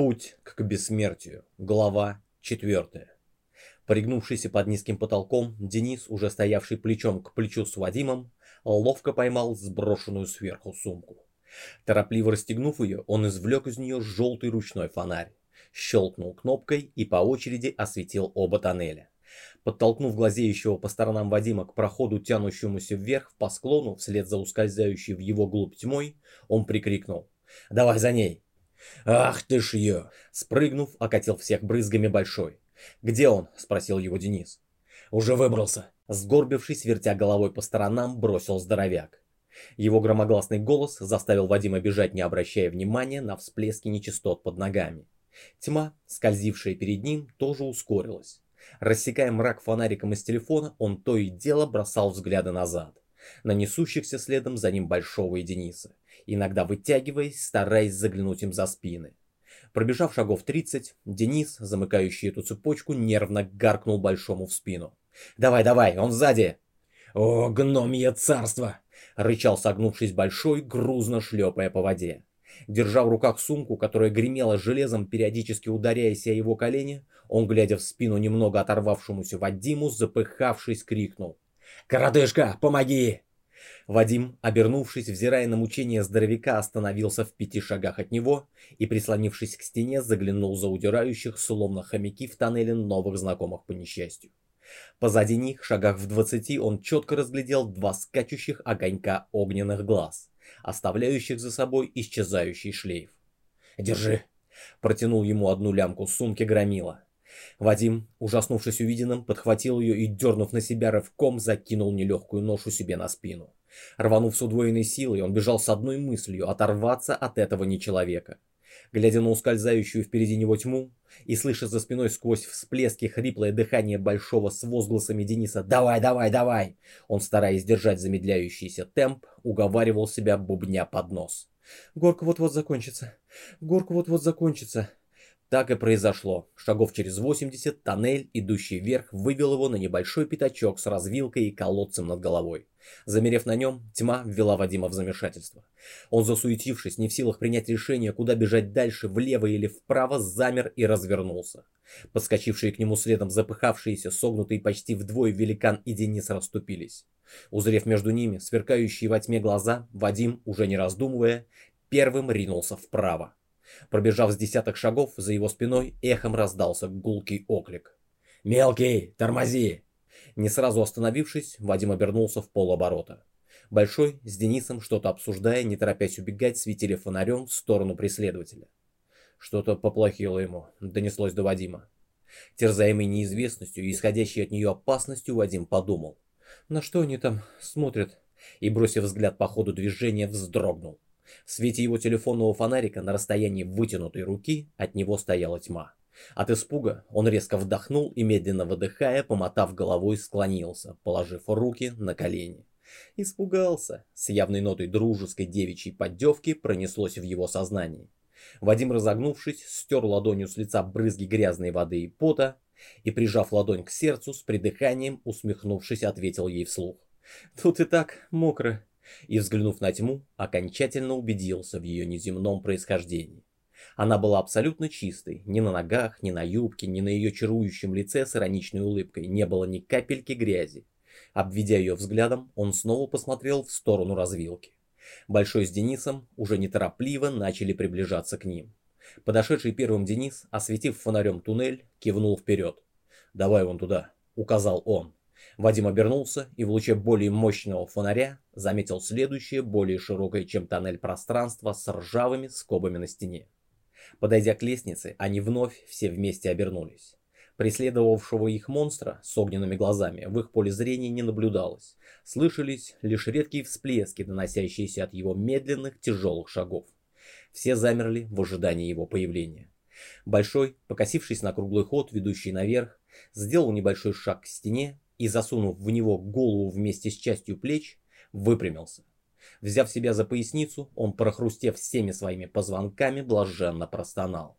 Путь к бессмертию. Глава 4. Пригнувшийся под низким потолком, Денис, уже стоявший плечом к плечу с Вадимом, ловко поймал сброшенную сверху сумку. Торопливо расстегнув ее, он извлек из нее желтый ручной фонарь, щелкнул кнопкой и по очереди осветил оба тоннеля. Подтолкнув глазеющего по сторонам Вадима к проходу, тянущемуся вверх по склону, вслед за ускользающей в его глубь тьмой, он прикрикнул: «Давай за ней!» «Ах ты ж ее!» Спрыгнув, окатил всех брызгами Большой. «Где он?» — спросил его Денис. «Уже выбрался!» Сгорбившись, вертя головой по сторонам, бросил здоровяк. Его громогласный голос заставил Вадима бежать, не обращая внимания на всплески нечистот под ногами. Тьма, скользившая перед ним, тоже ускорилась. Рассекая мрак фонариком из телефона, он то и дело бросал взгляды назад, на несущихся следом за ним Большого и Дениса, иногда вытягиваясь, стараясь заглянуть им за спины. Пробежав шагов 30, Денис, замыкающий эту цепочку, нервно гаркнул Большому в спину: «Давай, давай, он сзади!» «О, гномье царство!» — рычал, согнувшись Большой, грузно шлепая по воде. Держа в руках сумку, которая гремела железом, периодически ударяясь о его колени, он, глядя в спину немного оторвавшемуся Вадиму, запыхавшись, крикнул: «Коротышка, помоги!» Вадим, обернувшись, взирая на мучения здоровяка, остановился в 5 шагах от него и, прислонившись к стене, заглянул за удирающих, словно хомяки в тоннеле, новых знакомых по несчастью. Позади них, шагах в 20, он четко разглядел 2 скачущих огонька огненных глаз, оставляющих за собой исчезающий шлейф. «Держи!» — протянул ему одну лямку сумки громила. Вадим, ужаснувшись увиденным, подхватил ее и, дернув на себя рывком, закинул нелегкую ношу себе на спину. Рванув с удвоенной силой, он бежал с одной мыслью — оторваться от этого нечеловека. Глядя на ускользающую впереди него тьму и слыша за спиной сквозь всплески хриплое дыхание Большого с возгласами Дениса «Давай, давай, давай!», он, стараясь держать замедляющийся темп, уговаривал себя, бубня под нос: «Горка вот-вот закончится, горка вот-вот закончится». Так и произошло. Шагов через 80 тоннель, идущий вверх, вывел его на небольшой пятачок с развилкой и колодцем над головой. Замерев на нем, тьма ввела Вадима в замешательство. Он, засуетившись, не в силах принять решение, куда бежать дальше, влево или вправо, замер и развернулся. Подскочившие к нему следом запыхавшиеся, согнутые почти вдвое великан и Денис расступились. Узрев между ними сверкающие во тьме глаза, Вадим, уже не раздумывая, первым ринулся вправо. Пробежав с десяток шагов, за его спиной эхом раздался гулкий оклик: «Мелкий, тормози!» Не сразу остановившись, Вадим обернулся в полоборота. Большой с Денисом, что-то обсуждая, не торопясь убегать, светили фонарем в сторону преследователя. Что-то поплохело ему, донеслось до Вадима. Терзаемый неизвестностью и исходящей от нее опасностью, Вадим подумал: на что они там смотрят? И, бросив взгляд по ходу движения, вздрогнул. В свете его телефонного фонарика на расстоянии вытянутой руки от него стояла тьма. От испуга он резко вдохнул и, медленно выдыхая, помотав головой, склонился, положив руки на колени. Испугался. С явной нотой дружеской девичьей поддевки пронеслось в его сознании. Вадим, разогнувшись, стер ладонью с лица брызги грязной воды и пота и, прижав ладонь к сердцу, с придыханием, усмехнувшись, ответил ей вслух: «Тут и так мокро». И, взглянув на тьму, окончательно убедился в ее неземном происхождении. Она была абсолютно чистой, ни на ногах, ни на юбке, ни на ее чарующем лице с ироничной улыбкой не было ни капельки грязи. Обведя ее взглядом, он снова посмотрел в сторону развилки. Большой с Денисом уже неторопливо начали приближаться к ним. Подошедший первым Денис, осветив фонарем туннель, кивнул вперед. «Давай вон туда», — указал он. Вадим обернулся и в луче более мощного фонаря заметил следующее, более широкое, чем тоннель, пространство с ржавыми скобами на стене. Подойдя к лестнице, они вновь все вместе обернулись. Преследовавшего их монстра с огненными глазами в их поле зрения не наблюдалось. Слышались лишь редкие всплески, доносящиеся от его медленных, тяжелых шагов. Все замерли в ожидании его появления. Большой, покосившись на круглый ход, ведущий наверх, сделал небольшой шаг к стене и, засунув в него голову вместе с частью плеч, выпрямился. Взяв себя за поясницу, он, прохрустев всеми своими позвонками, блаженно простонал: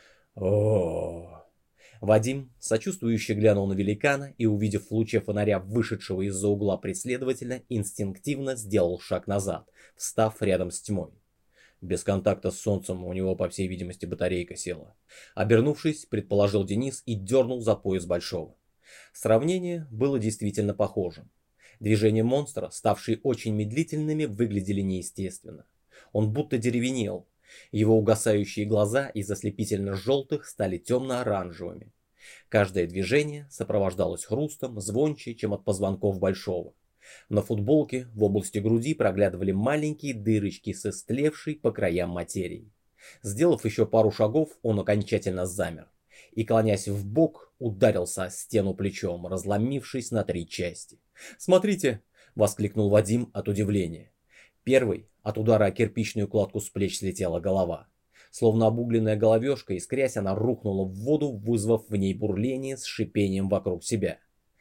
«О-о-о!». Вадим, сочувствующе глянул на великана и, увидев в луче фонаря вышедшего из-за угла преследователя, инстинктивно сделал шаг назад, встав рядом с тьмой. Без контакта с солнцем у него, по всей видимости, батарейка села. Обернувшись, предположил Денис и дернул за пояс Большого. Сравнение было действительно похожим. Движения монстра, ставшие очень медлительными, выглядели неестественно. Он будто деревенел. Его угасающие глаза из ослепительно-желтых стали темно-оранжевыми. Каждое движение сопровождалось хрустом, звонче, чем от позвонков Большого. На футболке в области груди проглядывали маленькие дырочки с истлевшей по краям материей. Сделав еще пару шагов, он окончательно замер и, клонясь вбок, ударился о стену плечом, разломившись на 3 части. «Смотрите!» — воскликнул Вадим от удивления. Первый от удара о кирпичную кладку с плеч слетела голова. Словно обугленная головешка, искрясь, она рухнула в воду, вызвав в ней бурление с шипением вокруг себя.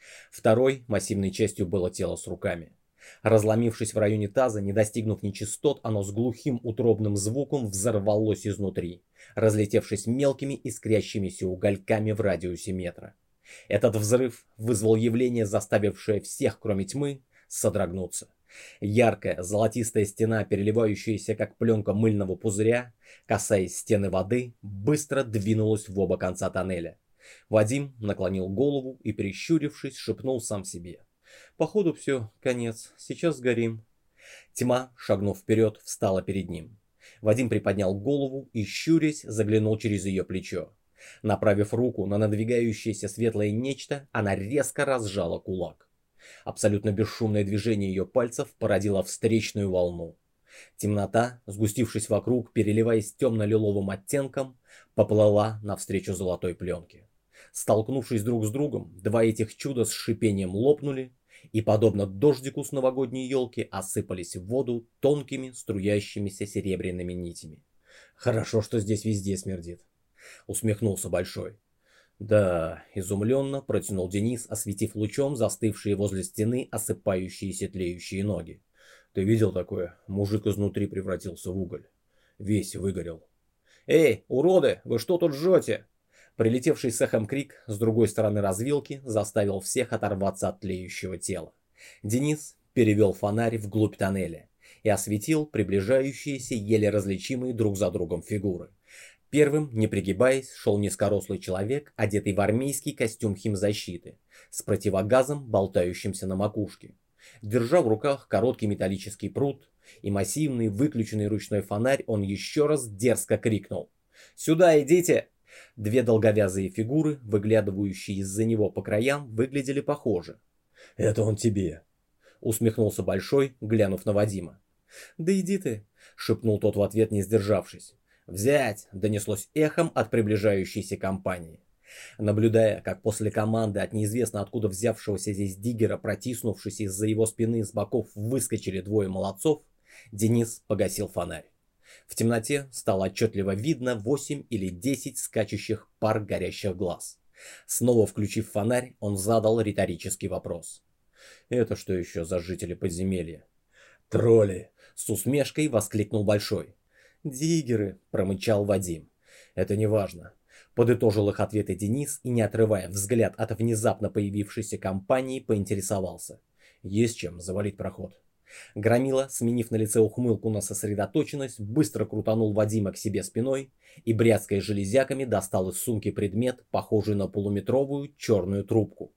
Второй массивной частью было тело с руками. Разломившись в районе таза, не достигнув нечистот, оно с глухим утробным звуком взорвалось изнутри, разлетевшись мелкими искрящимися угольками в радиусе метра. Этот взрыв вызвал явление, заставившее всех, кроме тьмы, содрогнуться. Яркая золотистая стена, переливающаяся как пленка мыльного пузыря, касаясь стены воды, быстро двинулась в оба конца тоннеля. Вадим наклонил голову и, прищурившись, шепнул сам себе: «Походу все, конец, сейчас сгорим». Тьма, шагнув вперед, встала перед ним. Вадим приподнял голову и, щурясь, заглянул через ее плечо. Направив руку на надвигающееся светлое нечто, она резко разжала кулак. Абсолютно бесшумное движение ее пальцев породило встречную волну. Темнота, сгустившись вокруг, переливаясь темно-лиловым оттенком, поплыла навстречу золотой пленке. Столкнувшись друг с другом, два этих чуда с шипением лопнули и, подобно дождику с новогодней елки, осыпались в воду тонкими струящимися серебряными нитями. «Хорошо, что здесь везде смердит», — усмехнулся Большой. «Да», — изумленно протянул Денис, осветив лучом застывшие возле стены осыпающиеся тлеющие ноги. «Ты видел такое? Мужик изнутри превратился в уголь. Весь выгорел». «Эй, уроды, вы что тут жжете?» Прилетевший с эхом крик с другой стороны развилки заставил всех оторваться от тлеющего тела. Денис перевел фонарь вглубь тоннеля и осветил приближающиеся еле различимые друг за другом фигуры. Первым, не пригибаясь, шел низкорослый человек, одетый в армейский костюм химзащиты, с противогазом, болтающимся на макушке. Держа в руках короткий металлический прут и массивный выключенный ручной фонарь, он еще раз дерзко крикнул: «Сюда идите!» Две долговязые фигуры, выглядывающие из-за него по краям, выглядели похоже. «Это он тебе!» — усмехнулся Большой, глянув на Вадима. «Да иди ты!» — шепнул тот в ответ, не сдержавшись. «Взять!» — донеслось эхом от приближающейся компании. Наблюдая, как после команды от неизвестно откуда взявшегося здесь диггера, протиснувшись из-за его спины с боков, выскочили двое молодцов, Денис погасил фонарь. В темноте стало отчетливо видно 8 или 10 скачущих пар горящих глаз. Снова включив фонарь, он задал риторический вопрос. «Это что еще за жители подземелья?» «Тролли!» — с усмешкой воскликнул Большой. «Диггеры!» — промычал Вадим. «Это не важно», — подытожил их ответы Денис и, не отрывая взгляд от внезапно появившейся компании, поинтересовался: «Есть чем завалить проход?» Громила, сменив на лице ухмылку на сосредоточенность, быстро крутанул Вадима к себе спиной и, бряцкая железяками, достал из сумки предмет, похожий на полуметровую черную трубку,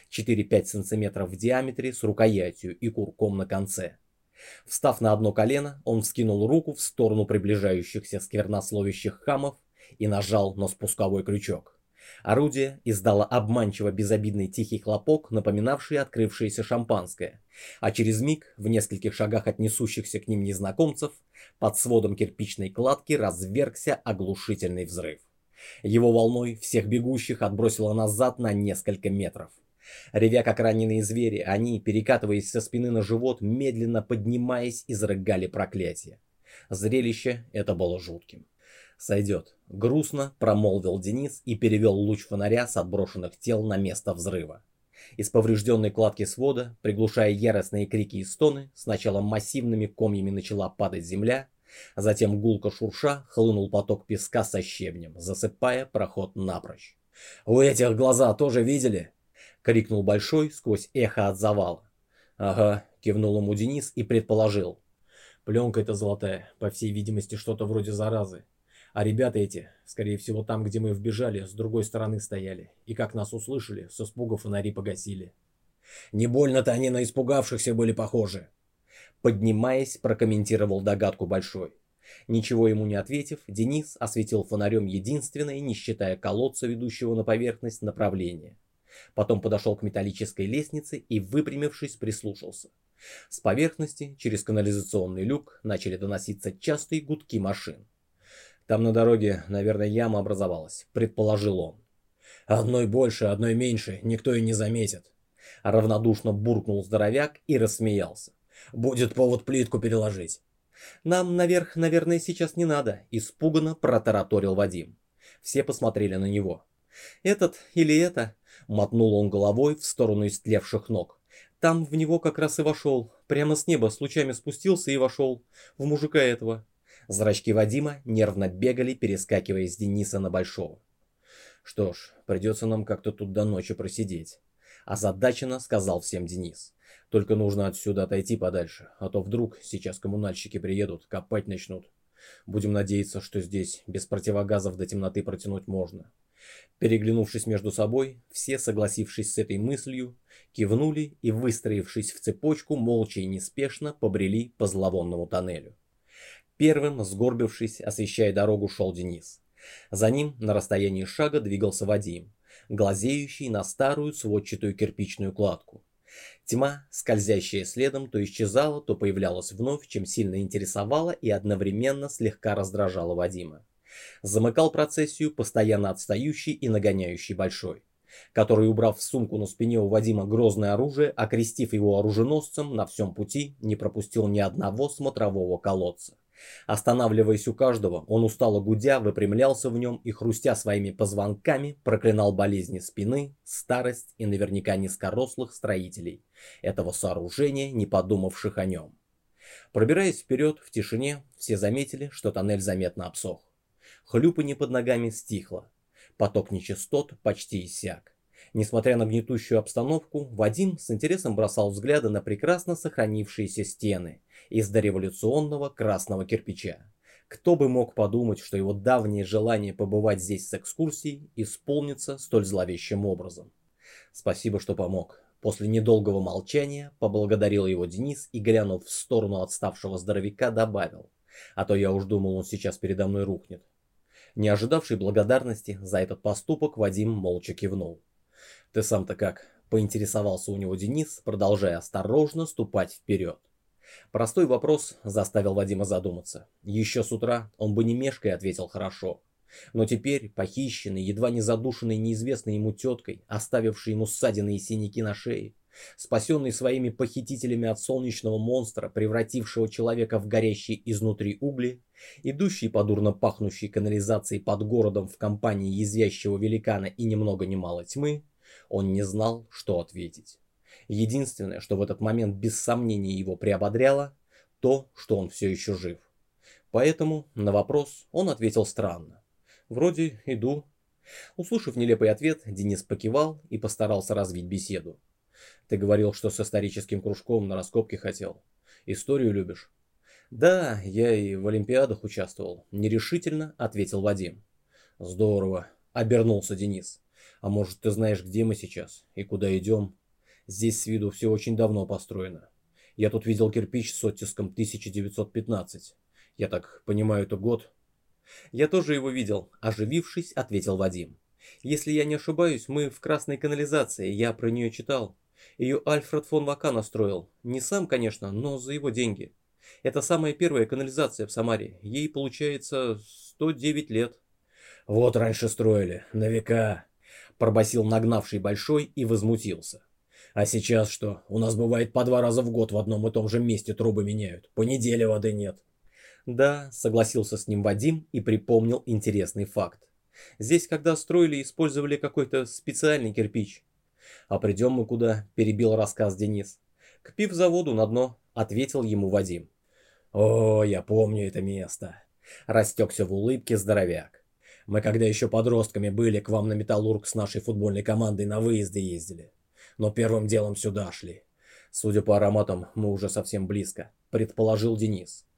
4-5 сантиметров в диаметре, с рукоятью и курком на конце. Встав на одно колено, он вскинул руку в сторону приближающихся сквернословящих хамов и нажал на спусковой крючок. Орудие издало обманчиво безобидный тихий хлопок, напоминавший открывшееся шампанское, а через миг, в нескольких шагах от несущихся к ним незнакомцев, под сводом кирпичной кладки развергся оглушительный взрыв. Его волной всех бегущих отбросило назад на несколько метров. Ревя как раненые звери, они, перекатываясь со спины на живот, медленно поднимаясь, изрыгали проклятие. Зрелище это было жутким. «Сойдет», — грустно промолвил Денис и перевел луч фонаря с отброшенных тел на место взрыва. Из поврежденной кладки свода, приглушая яростные крики и стоны, сначала массивными комьями начала падать земля, а затем гулко шурша хлынул поток песка со щебнем, засыпая проход напрочь. «Вы этих глаза тоже видели?» — крикнул Большой сквозь эхо от завала. «Ага», — кивнул ему Денис и предположил. Пленка эта золотая, по всей видимости, что-то вроде заразы. А ребята эти, скорее всего, там, где мы вбежали, с другой стороны стояли. И как нас услышали, с испуга фонари погасили. Не больно-то они на испугавшихся были похожи. Поднимаясь, прокомментировал догадку Большой. Ничего ему не ответив, Денис осветил фонарем единственное, не считая колодца, ведущего на поверхность, направление. Потом подошел к металлической лестнице и, выпрямившись, прислушался. С поверхности, через канализационный люк, начали доноситься частые гудки машин. Там на дороге, наверное, яма образовалась, предположил он. Одной больше, одной меньше, никто и не заметит. Равнодушно буркнул здоровяк и рассмеялся. Будет повод плитку переложить. Нам наверх, наверное, сейчас не надо, испуганно протараторил Вадим. Все посмотрели на него. Этот или это, мотнул он головой в сторону истлевших ног. Там в него как раз и вошел, прямо с неба с лучами спустился и вошел, в мужика этого. Зрачки Вадима нервно бегали, перескакивая с Дениса на Большого. Что ж, придется нам как-то тут до ночи просидеть. Озадаченно сказал всем Денис. Только нужно отсюда отойти подальше, а то вдруг сейчас коммунальщики приедут, копать начнут. Будем надеяться, что здесь без противогазов до темноты протянуть можно. Переглянувшись между собой, все, согласившись с этой мыслью, кивнули и, выстроившись в цепочку, молча и неспешно побрели по зловонному тоннелю. Первым, сгорбившись, освещая дорогу, шел Денис. За ним на расстоянии шага двигался Вадим, глазеющий на старую сводчатую кирпичную кладку. Тьма, скользящая следом, то исчезала, то появлялась вновь, чем сильно интересовала и одновременно слегка раздражала Вадима. Замыкал процессию постоянно отстающий и нагоняющий Большой, который, убрав в сумку на спине у Вадима грозное оружие, окрестив его оруженосцем, на всем пути не пропустил ни одного смотрового колодца. Останавливаясь у каждого, он устало гудя выпрямлялся в нем и, хрустя своими позвонками, проклинал болезни спины, старость и наверняка низкорослых строителей этого сооружения, не подумавших о нем. Пробираясь вперед в тишине, все заметили, что тоннель заметно обсох. Хлюпанье под ногами стихло. Поток нечистот почти иссяк. Несмотря на гнетущую обстановку, Вадим с интересом бросал взгляды на прекрасно сохранившиеся стены из дореволюционного красного кирпича. Кто бы мог подумать, что его давнее желание побывать здесь с экскурсией исполнится столь зловещим образом. Спасибо, что помог. После недолгого молчания поблагодарил его Денис и, глянув в сторону отставшего здоровяка, добавил. А то я уж думал, он сейчас передо мной рухнет. Не ожидавший благодарности за этот поступок, Вадим молча кивнул. «Ты сам-то как?» – поинтересовался у него Денис, продолжая осторожно ступать вперед. Простой вопрос заставил Вадима задуматься. Еще с утра он бы не мешкая ответил «хорошо». Но теперь, похищенный, едва не задушенный неизвестной ему теткой, оставивший ему ссадины и синяки на шее, спасенный своими похитителями от солнечного монстра, превратившего человека в горящий изнутри угли, идущий по дурно пахнущей канализации под городом в компании язвящего великана и ни много ни мало тьмы, он не знал, что ответить. Единственное, что в этот момент без сомнения его приободряло, то, что он все еще жив. Поэтому на вопрос он ответил странно. «Вроде иду». Услышав нелепый ответ, Денис покивал и постарался развить беседу. «Ты говорил, что с историческим кружком на раскопке хотел. Историю любишь?» «Да, я и в олимпиадах участвовал», — нерешительно ответил Вадим. «Здорово», — обернулся Денис. «А может, ты знаешь, где мы сейчас и куда идем? Здесь с виду все очень давно построено. Я тут видел кирпич с оттиском 1915. Я так понимаю, это год?» «Я тоже его видел», — оживившись, ответил Вадим. «Если я не ошибаюсь, мы в красной канализации, я про нее читал. Ее Альфред фон Вакана строил. Не сам, конечно, но за его деньги. Это самая первая канализация в Самаре. Ей, получается, 109 лет». «Вот раньше строили, на века», — пробасил нагнавший Большой и возмутился. «А сейчас что? У нас бывает по 2 раза в год в одном и том же месте трубы меняют. По неделе воды нет». «Да», — согласился с ним Вадим и припомнил интересный факт. «Здесь, когда строили, использовали какой-то специальный кирпич». «А придем мы куда?» — перебил рассказ Денис. «К пивзаводу на дно», — ответил ему Вадим. «О, я помню это место», — растекся в улыбке здоровяк. «Мы когда еще подростками были, к вам на Металлург с нашей футбольной командой на выезды ездили. Но первым делом сюда шли. Судя по ароматам, мы уже совсем близко», — предположил Денис.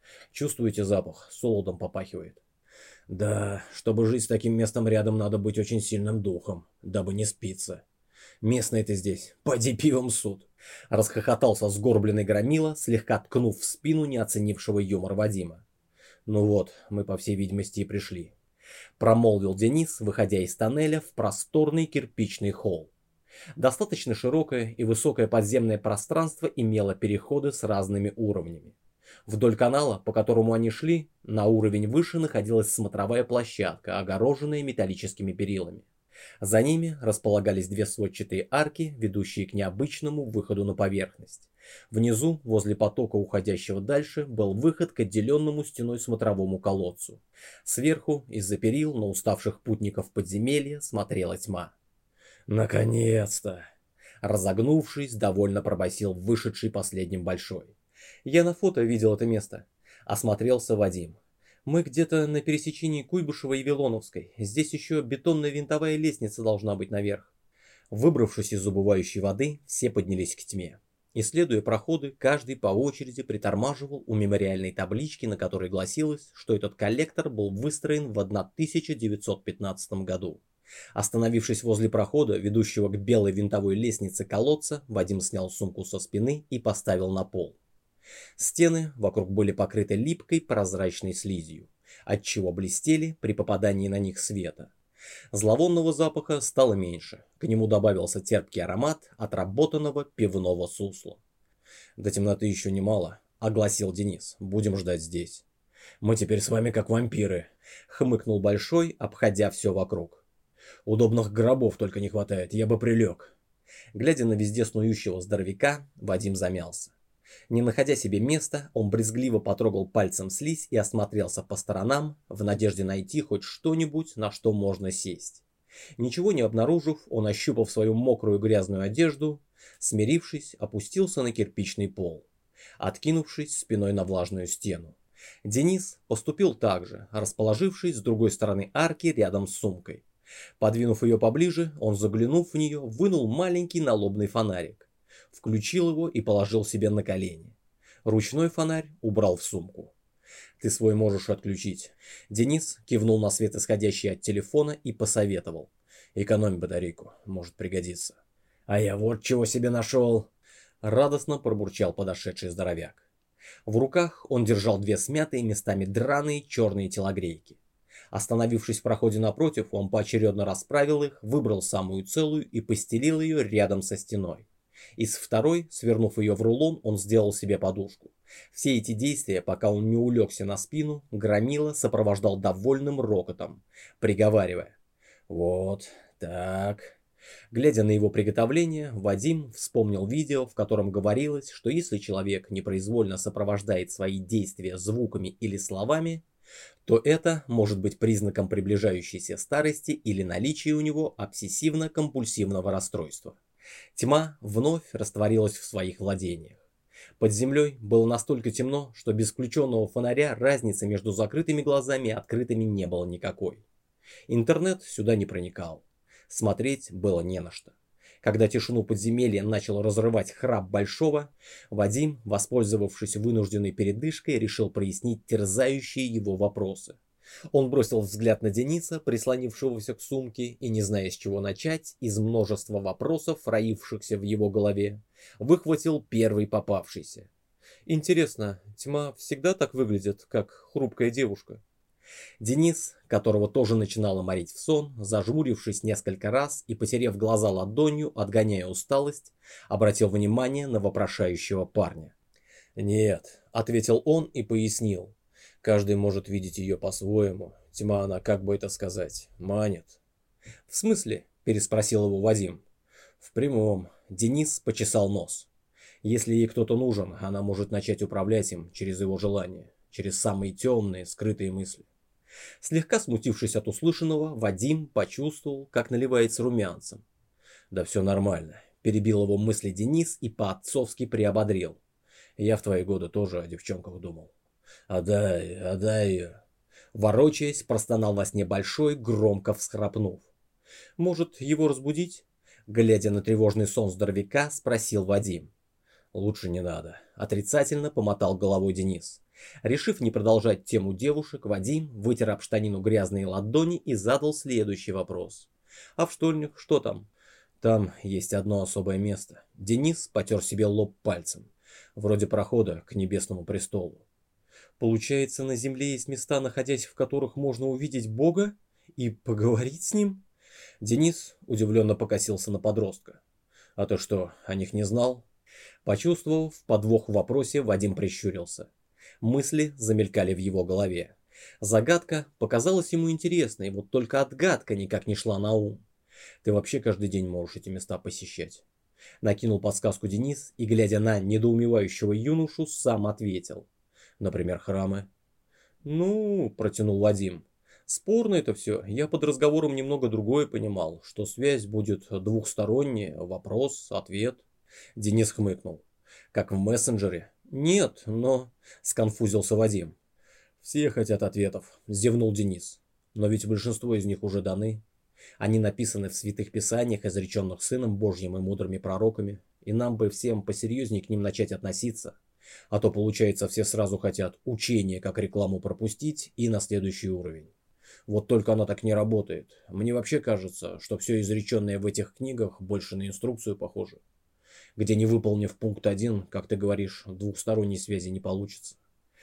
Чувствуете запах? Солодом попахивает. Да, чтобы жить с таким местом рядом, надо быть очень сильным духом, дабы не спиться. Местные-то здесь, поди пивом суд. Расхохотался сгорбленный громила, слегка ткнув в спину неоценившего юмор Вадима. Ну вот, мы по всей видимости и пришли. Промолвил Денис, выходя из тоннеля в просторный кирпичный холл. Достаточно широкое и высокое подземное пространство имело переходы с разными уровнями. Вдоль канала, по которому они шли, на уровень выше находилась смотровая площадка, огороженная металлическими перилами. За ними располагались две сводчатые арки, ведущие к необычному выходу на поверхность. Внизу, возле потока, уходящего дальше, был выход к отделенному стеной смотровому колодцу. Сверху, из-за перил, на уставших путников подземелья смотрела тьма. «Наконец-то!» Разогнувшись, довольно пробасил вышедший последним большой. «Я на фото видел это место», — осмотрелся Вадим. «Мы где-то на пересечении Куйбышева и Вилоновской. Здесь еще бетонная винтовая лестница должна быть наверх». Выбравшись из убывающей воды, все поднялись к тьме. Исследуя проходы, каждый по очереди притормаживал у мемориальной таблички, на которой гласилось, что этот коллектор был выстроен в 1915 году. Остановившись возле прохода, ведущего к белой винтовой лестнице колодца, Вадим снял сумку со спины и поставил на пол. Стены вокруг были покрыты липкой прозрачной слизью, отчего блестели при попадании на них света. Зловонного запаха стало меньше, к нему добавился терпкий аромат отработанного пивного сусла. «До темноты еще немало», — огласил Денис, — «будем ждать здесь». «Мы теперь с вами как вампиры», — хмыкнул Большой, обходя все вокруг. «Удобных гробов только не хватает, я бы прилег». Глядя на везде снующего здоровяка, Вадим замялся. Не находя себе места, он брезгливо потрогал пальцем слизь и осмотрелся по сторонам, в надежде найти хоть что-нибудь, на что можно сесть. Ничего не обнаружив, он, ощупав свою мокрую грязную одежду, смирившись, опустился на кирпичный пол, откинувшись спиной на влажную стену. Денис поступил так же, расположившись с другой стороны арки рядом с сумкой. Подвинув ее поближе, он, заглянув в нее, вынул маленький налобный фонарик. Включил его и положил себе на колени. Ручной фонарь убрал в сумку. «Ты свой можешь отключить». Денис кивнул на свет, исходящий от телефона, и посоветовал. «Экономь батарейку, может пригодиться». «А я вот чего себе нашел!» Радостно пробурчал подошедший здоровяк. В руках он держал две смятые, местами драные черные телогрейки. Остановившись в проходе напротив, он поочередно расправил их, выбрал самую целую и постелил ее рядом со стеной. Из второй, свернув ее в рулон, он сделал себе подушку. Все эти действия, пока он не улегся на спину, Громила сопровождал довольным рокотом, приговаривая: «Вот так». Глядя на его приготовление, Вадим вспомнил видео, в котором говорилось, что если человек непроизвольно сопровождает свои действия звуками или словами, то это может быть признаком приближающейся старости или наличия у него обсессивно-компульсивного расстройства. Тьма вновь растворилась в своих владениях. Под землей было настолько темно, что без включенного фонаря разницы между закрытыми глазами и открытыми не было никакой. Интернет сюда не проникал. Смотреть было не на что. Когда тишину подземелья начал разрывать храп Большого, Вадим, воспользовавшись вынужденной передышкой, решил прояснить терзающие его вопросы. Он бросил взгляд на Дениса, прислонившегося к сумке, и, не зная, с чего начать, из множества вопросов, роившихся в его голове, выхватил первый попавшийся. «Интересно, тьма всегда так выглядит, как хрупкая девушка?» Денис, которого тоже начинало морить в сон, зажмурившись несколько раз и потерев глаза ладонью, отгоняя усталость, обратил внимание на вопрошающего парня. «Нет», — ответил он и пояснил. «Каждый может видеть ее по-своему. Тьма, она, как бы это сказать, манит». «В смысле?» — переспросил его Вадим. «В прямом». Денис почесал нос. «Если ей кто-то нужен, она может начать управлять им через его желание, через самые темные, скрытые мысли». Слегка смутившись от услышанного, Вадим почувствовал, как наливается румянцем. «Да все нормально», — перебил его мысли Денис и по-отцовски приободрил. «Я в твои годы тоже о девчонках думал». Отдай ее». Ворочаясь, простонал во сне Большой, громко всхрапнув. «Может, его разбудить?» Глядя на тревожный сон здоровяка, спросил Вадим. Лучше не надо. Отрицательно помотал головой Денис. Решив не продолжать тему девушек, Вадим вытер об штанину грязные ладони и задал следующий вопрос. А в штольнях что там? Там есть одно особое место. Денис потер себе лоб пальцем. Вроде прохода к небесному престолу. Получается, на земле есть места, находясь в которых можно увидеть Бога и поговорить с ним? Денис удивленно покосился на подростка. А ты что, о них не знал? Почувствовав подвох в вопросе, Вадим прищурился. Мысли замелькали в его голове. Загадка показалась ему интересной, вот только отгадка никак не шла на ум. Ты вообще каждый день можешь эти места посещать. Накинул подсказку Денис и, глядя на недоумевающего юношу, сам ответил. Например, храмы. Ну, протянул Вадим. Спорно это все. Я под разговором немного другое понимал, что связь будет двухсторонняя, вопрос, ответ. Денис хмыкнул. Как в мессенджере. Нет, но... Сконфузился Вадим. Все хотят ответов, зевнул Денис. Но ведь большинство из них уже даны. Они написаны в святых писаниях, изреченных Сыном Божьим и мудрыми пророками. И нам бы всем посерьезнее к ним начать относиться. А то, получается, все сразу хотят учение как рекламу пропустить и на следующий уровень. Вот только оно так не работает. Мне вообще кажется, что все изреченное в этих книгах больше на инструкцию похоже. Где не выполнив пункт 1, как ты говоришь, двухсторонней связи не получится.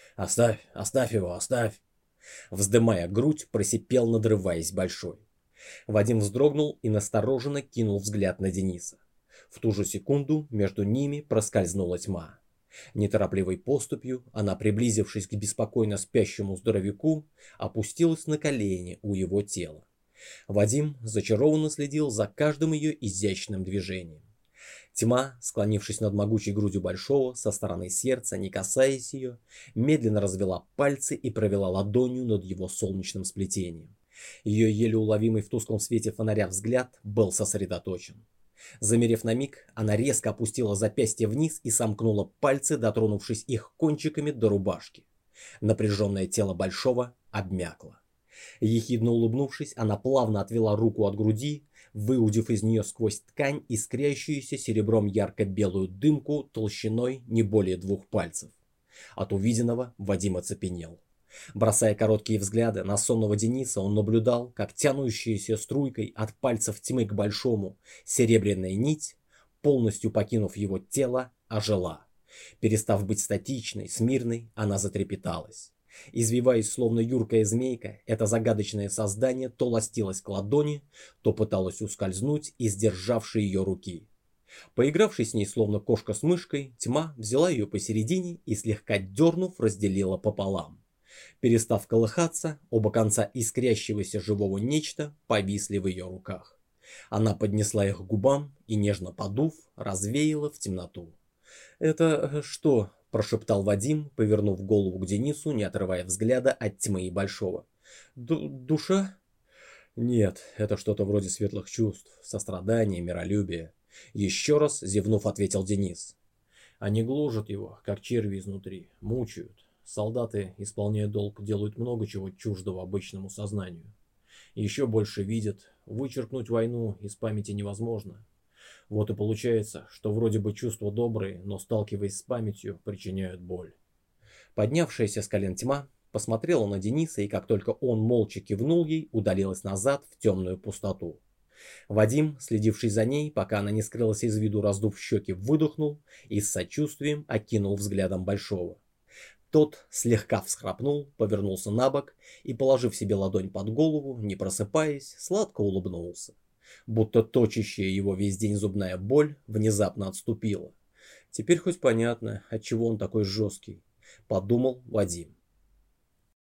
Оставь его, оставь. Вздымая грудь, просипел, надрываясь Большой. Вадим вздрогнул и настороженно кинул взгляд на Дениса. В ту же секунду между ними проскользнула тьма. Неторопливой поступью она, приблизившись к беспокойно спящему здоровяку, опустилась на колени у его тела. Вадим зачарованно следил за каждым ее изящным движением. Тьма, склонившись над могучей грудью Большого, со стороны сердца, не касаясь ее, медленно развела пальцы и провела ладонью над его солнечным сплетением. Ее еле уловимый в тусклом свете фонаря взгляд был сосредоточен. Замерев на миг, она резко опустила запястье вниз и сомкнула пальцы, дотронувшись их кончиками до рубашки. Напряженное тело Большого обмякло. Ехидно улыбнувшись, она плавно отвела руку от груди, выудив из нее сквозь ткань искрящуюся серебром ярко-белую дымку толщиной не более 2 пальцев. От увиденного Вадим оцепенел. Бросая короткие взгляды на сонного Дениса, он наблюдал, как тянущаяся струйкой от пальцев тьмы к Большому серебряная нить, полностью покинув его тело, ожила. Перестав быть статичной, смирной, она затрепеталась. Извиваясь, словно юркая змейка, это загадочное создание то ластилось к ладони, то пыталось ускользнуть из державшей ее руки. Поигравшись с ней, словно кошка с мышкой, тьма взяла ее посередине и, слегка дернув, разделила пополам. Перестав колыхаться, оба конца искрящегося живого нечто повисли в ее руках. Она поднесла их к губам и, нежно подув, развеяла в темноту. «Это что?» – прошептал Вадим, повернув голову к Денису, не отрывая взгляда от тьмы и Большого. «Душа?» «Нет, это что-то вроде светлых чувств, сострадания, миролюбия». Еще раз, зевнув, ответил Денис. «Они гложат его, как черви изнутри, мучают. Солдаты, исполняя долг, делают много чего чуждого обычному сознанию. Еще больше видят, вычеркнуть войну из памяти невозможно. Вот и получается, что вроде бы чувства добрые, но сталкиваясь с памятью, причиняют боль». Поднявшаяся с колен тьма посмотрела на Дениса, и как только он молча кивнул ей, удалилась назад в темную пустоту. Вадим, следивший за ней, пока она не скрылась из виду, раздув щеки, выдохнул и с сочувствием окинул взглядом Большого. Тот слегка всхрапнул, повернулся на бок и, положив себе ладонь под голову, не просыпаясь, сладко улыбнулся. Будто точащая его весь день зубная боль внезапно отступила. Теперь хоть понятно, отчего он такой жесткий, подумал Вадим.